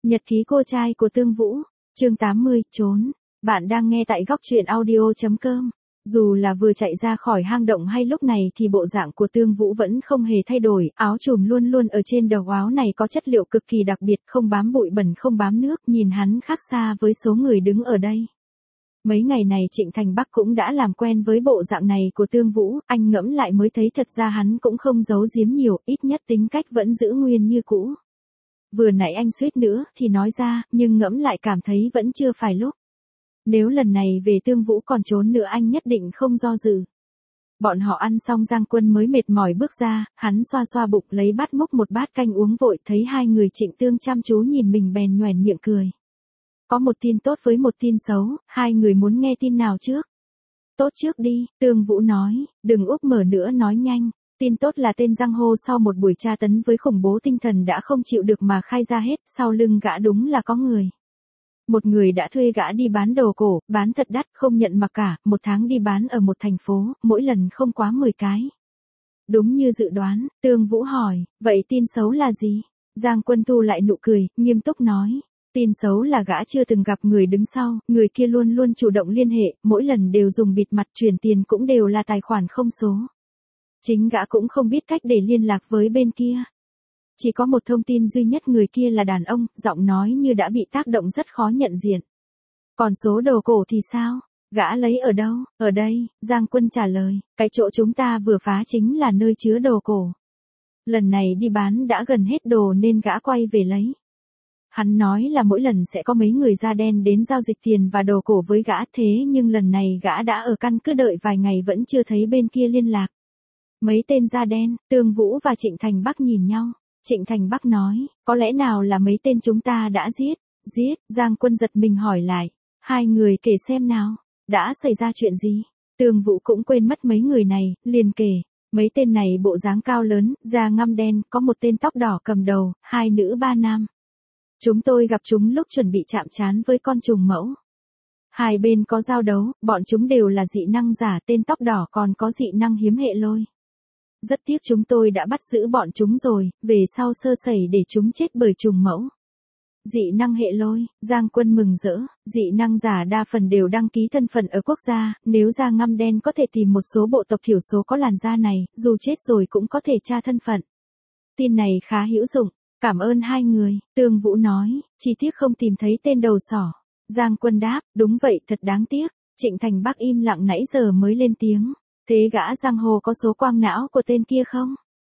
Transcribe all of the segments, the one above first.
Nhật ký cô trai của Tương Vũ, chương 80, trốn. Bạn đang nghe tại góc truyện audio.com. Dù là vừa chạy ra khỏi hang động hay lúc này thì bộ dạng của Tương Vũ vẫn không hề thay đổi, áo trùm luôn luôn ở trên đầu áo này có chất liệu cực kỳ đặc biệt, không bám bụi bẩn không bám nước, nhìn hắn khác xa với số người đứng ở đây. Mấy ngày này Trịnh Thành Bắc cũng đã làm quen với bộ dạng này của Tương Vũ, anh ngẫm lại mới thấy thật ra hắn cũng không giấu giếm nhiều, ít nhất tính cách vẫn giữ nguyên như cũ. Vừa nãy anh suýt nữa thì nói ra, nhưng ngẫm lại cảm thấy vẫn chưa phải lúc. Nếu lần này về Tương Vũ còn trốn nữa anh nhất định không do dự. Bọn họ ăn xong Giang Quân mới mệt mỏi bước ra, hắn xoa xoa bụng lấy bát múc một bát canh uống vội, thấy hai người Trịnh Tương chăm chú nhìn mình bèn nhoẻn miệng cười. Có một tin tốt với một tin xấu, hai người muốn nghe tin nào trước? Tốt trước đi, Tương Vũ nói, đừng úp mở nữa nói nhanh. Tin tốt là tên giang hồ sau một buổi tra tấn với khủng bố tinh thần đã không chịu được mà khai ra hết, sau lưng gã đúng là có người. Một người đã thuê gã đi bán đồ cổ, bán thật đắt, không nhận mặc cả, một tháng đi bán ở một thành phố, mỗi lần không quá 10 cái. Đúng như dự đoán, Tương Vũ hỏi, vậy tin xấu là gì? Giang Quân thu lại nụ cười, nghiêm túc nói. Tin xấu là gã chưa từng gặp người đứng sau, người kia luôn luôn chủ động liên hệ, mỗi lần đều dùng bịt mặt, chuyển tiền cũng đều là tài khoản không số. Chính gã cũng không biết cách để liên lạc với bên kia. Chỉ có một thông tin duy nhất, người kia là đàn ông, giọng nói như đã bị tác động rất khó nhận diện. Còn số đồ cổ thì sao? Gã lấy ở đâu? Ở đây, Giang Quân trả lời, cái chỗ chúng ta vừa phá chính là nơi chứa đồ cổ. Lần này đi bán đã gần hết đồ nên gã quay về lấy. Hắn nói là mỗi lần sẽ có mấy người da đen đến giao dịch tiền và đồ cổ với gã, thế nhưng lần này gã đã ở căn cứ đợi vài ngày vẫn chưa thấy bên kia liên lạc. Mấy tên da đen, Tương Vũ và Trịnh Thành Bắc nhìn nhau. Trịnh Thành Bắc nói, có lẽ nào là mấy tên chúng ta đã giết? Giết, Giang Quân giật mình hỏi lại. Hai người kể xem nào, đã xảy ra chuyện gì? Tương Vũ cũng quên mất mấy người này, liền kể. Mấy tên này bộ dáng cao lớn, da ngăm đen, có một tên tóc đỏ cầm đầu, hai nữ ba nam. Chúng tôi gặp chúng lúc chuẩn bị chạm trán với con trùng mẫu. Hai bên có giao đấu, bọn chúng đều là dị năng giả, tên tóc đỏ còn có dị năng hiếm hệ lôi. Rất tiếc chúng tôi đã bắt giữ bọn chúng rồi, về sau sơ sẩy để chúng chết bởi trùng mẫu. Dị năng hệ lôi, Giang Quân mừng rỡ, dị năng giả đa phần đều đăng ký thân phận ở quốc gia, nếu da ngăm đen có thể tìm một số bộ tộc thiểu số có làn da này, dù chết rồi cũng có thể tra thân phận. Tin này khá hữu dụng, cảm ơn hai người, Tương Vũ nói, chỉ tiếc không tìm thấy tên đầu sỏ. Giang Quân đáp, đúng vậy thật đáng tiếc. Trịnh Thành Bắc im lặng nãy giờ mới lên tiếng. Thế gã giang hồ có số quang não của tên kia không?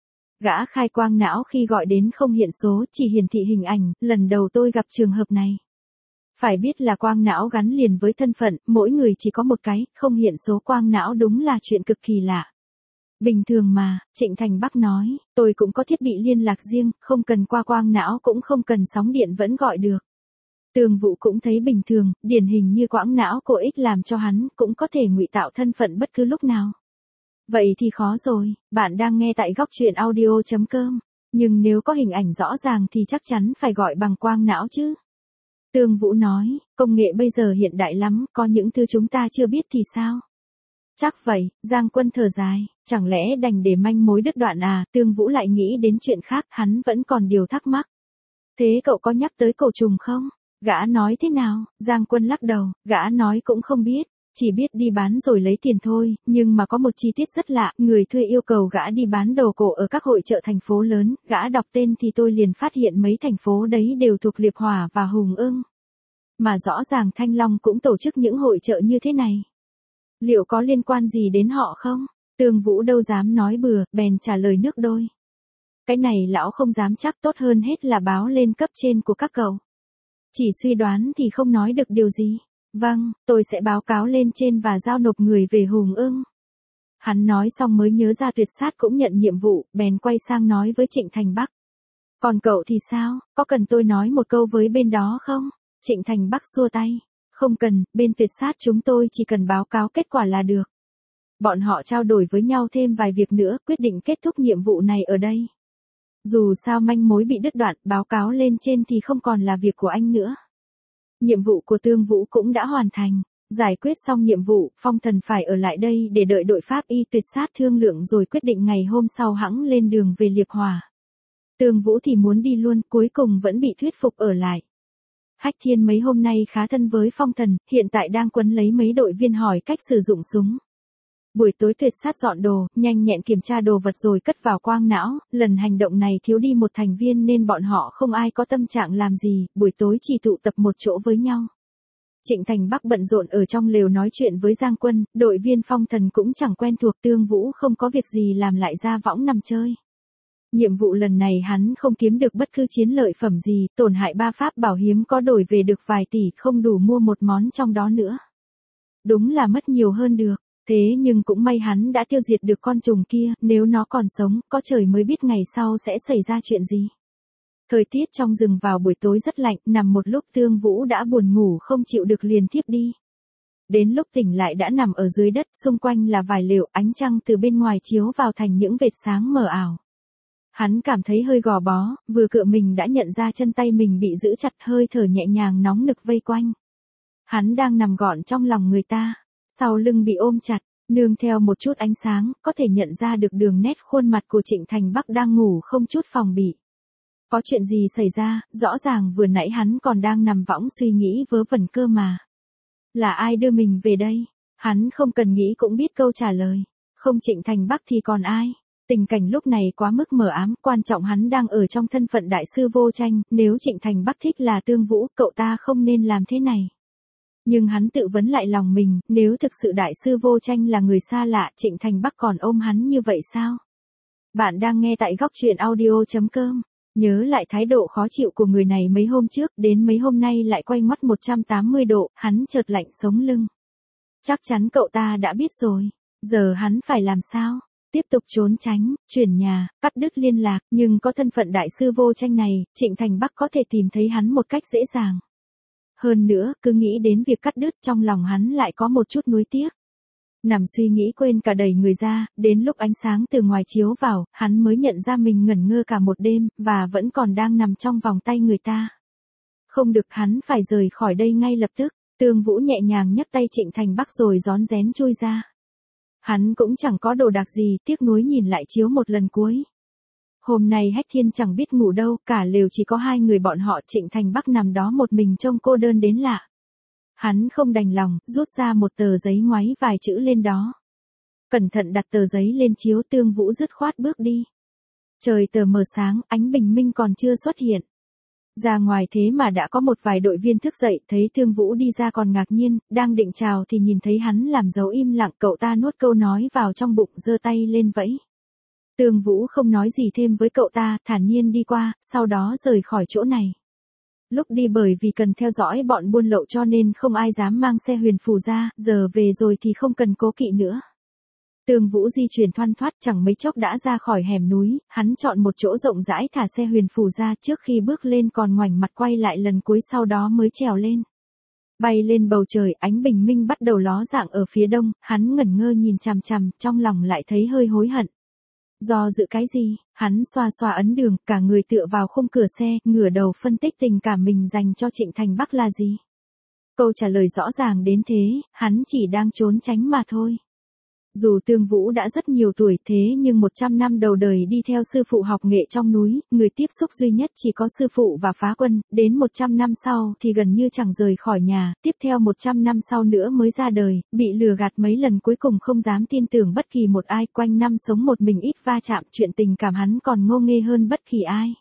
Gã khai quang não khi gọi đến không hiện số, chỉ hiển thị hình ảnh, lần đầu tôi gặp trường hợp này. Phải biết là quang não gắn liền với thân phận, mỗi người chỉ có một cái, không hiện số quang não đúng là chuyện cực kỳ lạ. Bình thường mà, Trịnh Thành Bắc nói, tôi cũng có thiết bị liên lạc riêng, không cần qua quang não cũng không cần sóng điện vẫn gọi được. Tương Vũ cũng thấy bình thường, điển hình như quãng não cổ ích làm cho hắn cũng có thể ngụy tạo thân phận bất cứ lúc nào. Vậy thì khó rồi, bạn đang nghe tại góc truyện audio.com, nhưng nếu có hình ảnh rõ ràng thì chắc chắn phải gọi bằng quang não chứ. Tương Vũ nói, công nghệ bây giờ hiện đại lắm, có những thứ chúng ta chưa biết thì sao? Chắc vậy, Giang Quân thở dài, chẳng lẽ đành để manh mối đứt đoạn à? Tương Vũ lại nghĩ đến chuyện khác, hắn vẫn còn điều thắc mắc. Thế cậu có nhắc tới cổ trùng không? Gã nói thế nào? Giang Quân lắc đầu, gã nói cũng không biết. Chỉ biết đi bán rồi lấy tiền thôi, nhưng mà có một chi tiết rất lạ, người thuê yêu cầu gã đi bán đồ cổ ở các hội chợ thành phố lớn, gã đọc tên thì tôi liền phát hiện mấy thành phố đấy đều thuộc Liệp Hỏa và Hùng Ưng. Mà rõ ràng Thanh Long cũng tổ chức những hội chợ như thế này. Liệu có liên quan gì đến họ không? Tương Vũ đâu dám nói bừa, bèn trả lời nước đôi. Cái này lão không dám chắc, tốt hơn hết là báo lên cấp trên của các cậu. Chỉ suy đoán thì không nói được điều gì. Vâng, tôi sẽ báo cáo lên trên và giao nộp người về Hùng Ưng. Hắn nói xong mới nhớ ra Tuyệt Sát cũng nhận nhiệm vụ, bèn quay sang nói với Trịnh Thành Bắc. Còn cậu thì sao, có cần tôi nói một câu với bên đó không? Trịnh Thành Bắc xua tay. Không cần, bên Tuyệt Sát chúng tôi chỉ cần báo cáo kết quả là được. Bọn họ trao đổi với nhau thêm vài việc nữa, quyết định kết thúc nhiệm vụ này ở đây. Dù sao manh mối bị đứt đoạn, báo cáo lên trên thì không còn là việc của anh nữa. Nhiệm vụ của Tương Vũ cũng đã hoàn thành. Giải quyết xong nhiệm vụ, Phong Thần phải ở lại đây để đợi đội pháp y Tuyệt Sát thương lượng rồi quyết định ngày hôm sau hẵng lên đường về Liệp Hỏa. Tương Vũ thì muốn đi luôn, cuối cùng vẫn bị thuyết phục ở lại. Hách Thiên mấy hôm nay khá thân với Phong Thần, hiện tại đang quấn lấy mấy đội viên hỏi cách sử dụng súng. Buổi tối Tuyệt Sát dọn đồ, nhanh nhẹn kiểm tra đồ vật rồi cất vào quang não, lần hành động này thiếu đi một thành viên nên bọn họ không ai có tâm trạng làm gì, buổi tối chỉ tụ tập một chỗ với nhau. Trịnh Thành Bắc bận rộn ở trong lều nói chuyện với Giang Quân, đội viên Phong Thần cũng chẳng quen thuộc, Tương Vũ không có việc gì làm lại ra võng nằm chơi. Nhiệm vụ lần này hắn không kiếm được bất cứ chiến lợi phẩm gì, tổn hại 3 pháp bảo hiếm có đổi về được vài tỷ, không đủ mua một món trong đó nữa. Đúng là mất nhiều hơn được, thế nhưng cũng may hắn đã tiêu diệt được con trùng kia, nếu nó còn sống, có trời mới biết ngày sau sẽ xảy ra chuyện gì. Thời tiết trong rừng vào buổi tối rất lạnh, nằm một lúc Tương Vũ đã buồn ngủ không chịu được liền thiếp đi. Đến lúc tỉnh lại đã nằm ở dưới đất, xung quanh là vài lều, ánh trăng từ bên ngoài chiếu vào thành những vệt sáng mờ ảo. Hắn cảm thấy hơi gò bó, vừa cựa mình đã nhận ra chân tay mình bị giữ chặt, hơi thở nhẹ nhàng nóng nực vây quanh. Hắn đang nằm gọn trong lòng người ta, sau lưng bị ôm chặt, nương theo một chút ánh sáng, có thể nhận ra được đường nét khuôn mặt của Trịnh Thành Bắc đang ngủ không chút phòng bị. Có chuyện gì xảy ra, rõ ràng vừa nãy hắn còn đang nằm võng suy nghĩ vớ vẩn cơ mà. Là ai đưa mình về đây? Hắn không cần nghĩ cũng biết câu trả lời. Không Trịnh Thành Bắc thì còn ai? Tình cảnh lúc này quá mức mờ ám, quan trọng hắn đang ở trong thân phận đại sư vô tranh, nếu Trịnh Thành Bắc thích là Tương Vũ, cậu ta không nên làm thế này. Nhưng hắn tự vấn lại lòng mình, nếu thực sự đại sư vô tranh là người xa lạ, Trịnh Thành Bắc còn ôm hắn như vậy sao? Bạn đang nghe tại góc truyện audio.com. Nhớ lại thái độ khó chịu của người này mấy hôm trước, đến mấy hôm nay lại quay ngoắt 180 độ, hắn chợt lạnh sống lưng. Chắc chắn cậu ta đã biết rồi, giờ hắn phải làm sao? Tiếp tục trốn tránh, chuyển nhà, cắt đứt liên lạc, nhưng có thân phận đại sư vô tranh này, Trịnh Thành Bắc có thể tìm thấy hắn một cách dễ dàng. Hơn nữa, cứ nghĩ đến việc cắt đứt trong lòng hắn lại có một chút nuối tiếc. Nằm suy nghĩ quên cả đẩy người ra, đến lúc ánh sáng từ ngoài chiếu vào, hắn mới nhận ra mình ngẩn ngơ cả một đêm, và vẫn còn đang nằm trong vòng tay người ta. Không được, hắn phải rời khỏi đây ngay lập tức. Tương Vũ nhẹ nhàng nhấc tay Trịnh Thành Bắc rồi rón rén chui ra. Hắn cũng chẳng có đồ đạc gì, tiếc nuối nhìn lại chiếu một lần cuối. Hôm nay Hách Thiên chẳng biết ngủ đâu, cả lều chỉ có 2 người bọn họ, Trịnh Thành Bắc nằm đó một mình trông cô đơn đến lạ. Hắn không đành lòng, rút ra một tờ giấy ngoáy vài chữ lên đó. Cẩn thận đặt tờ giấy lên chiếu, Tương Vũ dứt khoát bước đi. Trời tờ mờ sáng, ánh bình minh còn chưa xuất hiện. Ra ngoài thế mà đã có một vài đội viên thức dậy, thấy Tương Vũ đi ra còn ngạc nhiên, đang định chào thì nhìn thấy hắn làm dấu im lặng, cậu ta nuốt câu nói vào trong bụng, giơ tay lên vẫy. Tương Vũ không nói gì thêm với cậu ta, thản nhiên đi qua, sau đó rời khỏi chỗ này. Lúc đi bởi vì cần theo dõi bọn buôn lậu cho nên không ai dám mang xe huyền phù ra, giờ về rồi thì không cần cố kỵ nữa. Tương Vũ di chuyển thoăn thoắt, chẳng mấy chốc đã ra khỏi hẻm núi, hắn chọn một chỗ rộng rãi thả xe huyền phù ra, trước khi bước lên còn ngoảnh mặt quay lại lần cuối sau đó mới trèo lên. Bay lên bầu trời, ánh bình minh bắt đầu ló dạng ở phía đông, hắn ngẩn ngơ nhìn chằm chằm, trong lòng lại thấy hơi hối hận. Do dự cái gì, hắn xoa xoa ấn đường, cả người tựa vào khung cửa xe, ngửa đầu phân tích tình cảm mình dành cho Trịnh Thành Bắc là gì. Câu trả lời rõ ràng đến thế, hắn chỉ đang trốn tránh mà thôi. Dù Tương Vũ đã rất nhiều tuổi thế nhưng 100 năm đầu đời đi theo sư phụ học nghệ trong núi, người tiếp xúc duy nhất chỉ có sư phụ và Phá Quân, đến 100 năm sau thì gần như chẳng rời khỏi nhà, tiếp theo 100 năm sau nữa mới ra đời, bị lừa gạt mấy lần cuối cùng không dám tin tưởng bất kỳ một ai, quanh năm sống một mình ít va chạm, chuyện tình cảm hắn còn ngô nghê hơn bất kỳ ai.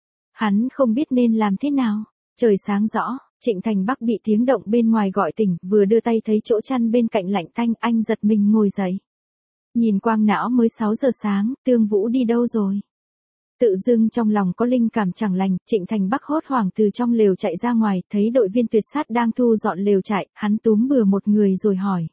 Hắn không biết nên làm thế nào. Trời sáng rõ, Trịnh Thành Bắc bị tiếng động bên ngoài gọi tỉnh, vừa đưa tay thấy chỗ chăn bên cạnh lạnh tanh, anh giật mình ngồi dậy. Nhìn quang não mới 6 giờ sáng, Tương Vũ đi đâu rồi? Tự dưng trong lòng có linh cảm chẳng lành, Trịnh Thành Bắc hốt hoảng từ trong lều chạy ra ngoài, thấy đội viên Tuyệt Sát đang thu dọn lều trại, hắn túm bừa một người rồi hỏi.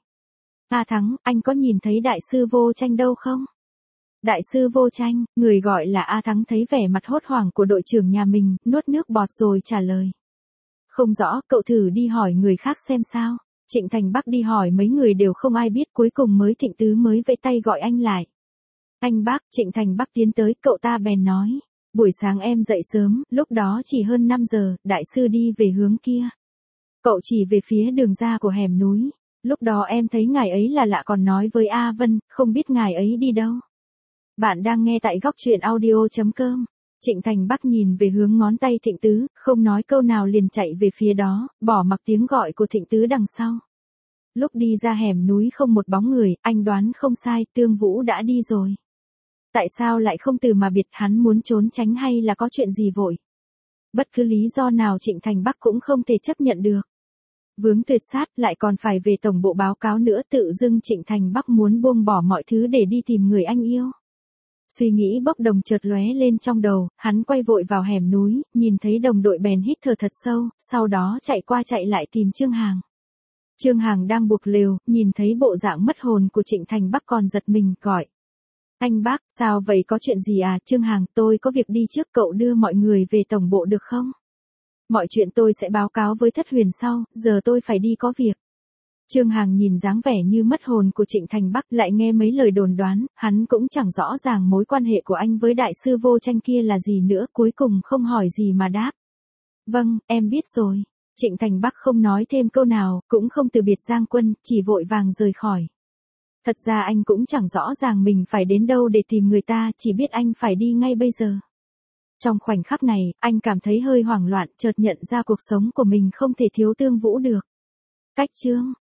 A Thắng, anh có nhìn thấy đại sư vô tranh đâu không? Đại sư vô tranh, người gọi là A Thắng thấy vẻ mặt hốt hoảng của đội trưởng nhà mình, nuốt nước bọt rồi trả lời. Không rõ, cậu thử đi hỏi người khác xem sao. Trịnh Thành Bắc đi hỏi mấy người đều không ai biết, cuối cùng mới Thịnh Tứ mới vẫy tay gọi anh lại. Anh bác, Trịnh Thành Bắc tiến tới, cậu ta bèn nói. Buổi sáng em dậy sớm, lúc đó chỉ hơn 5 giờ, đại sư đi về hướng kia. Cậu chỉ về phía đường ra của hẻm núi. Lúc đó em thấy ngài ấy là lạ còn nói với A Vân, không biết ngài ấy đi đâu. Bạn đang nghe tại góc truyện audio.com. Trịnh Thành Bắc nhìn về hướng ngón tay Thịnh Tứ, không nói câu nào liền chạy về phía đó, bỏ mặc tiếng gọi của Thịnh Tứ đằng sau. Lúc đi ra hẻm núi không một bóng người, anh đoán không sai, Tương Vũ đã đi rồi. Tại sao lại không từ mà biệt, hắn muốn trốn tránh hay là có chuyện gì vội? Bất cứ lý do nào Trịnh Thành Bắc cũng không thể chấp nhận được. Vướng tuyệt sát lại còn phải về tổng bộ báo cáo nữa, tự dưng Trịnh Thành Bắc muốn buông bỏ mọi thứ để đi tìm người anh yêu. Suy nghĩ bốc đồng chợt lóe lên trong đầu, hắn quay vội vào hẻm núi, nhìn thấy đồng đội bèn hít thở thật sâu, sau đó chạy qua chạy lại tìm Trương Hàng. Trương Hàng đang buộc lều, nhìn thấy bộ dạng mất hồn của Trịnh Thành Bắc còn giật mình, gọi. Anh Bác, sao vậy, có chuyện gì à? Trương Hàng, tôi có việc đi trước, cậu đưa mọi người về tổng bộ được không? Mọi chuyện tôi sẽ báo cáo với Thất Huyền sau, giờ tôi phải đi có việc. Trương Hàng nhìn dáng vẻ như mất hồn của Trịnh Thành Bắc, lại nghe mấy lời đồn đoán, hắn cũng chẳng rõ ràng mối quan hệ của anh với đại sư Vô Tranh kia là gì nữa, cuối cùng không hỏi gì mà đáp. Vâng, em biết rồi. Trịnh Thành Bắc không nói thêm câu nào, cũng không từ biệt Giang Quân, chỉ vội vàng rời khỏi. Thật ra anh cũng chẳng rõ ràng mình phải đến đâu để tìm người ta, chỉ biết anh phải đi ngay bây giờ. Trong khoảnh khắc này, anh cảm thấy hơi hoảng loạn, chợt nhận ra cuộc sống của mình không thể thiếu Tương Vũ được. Cách chương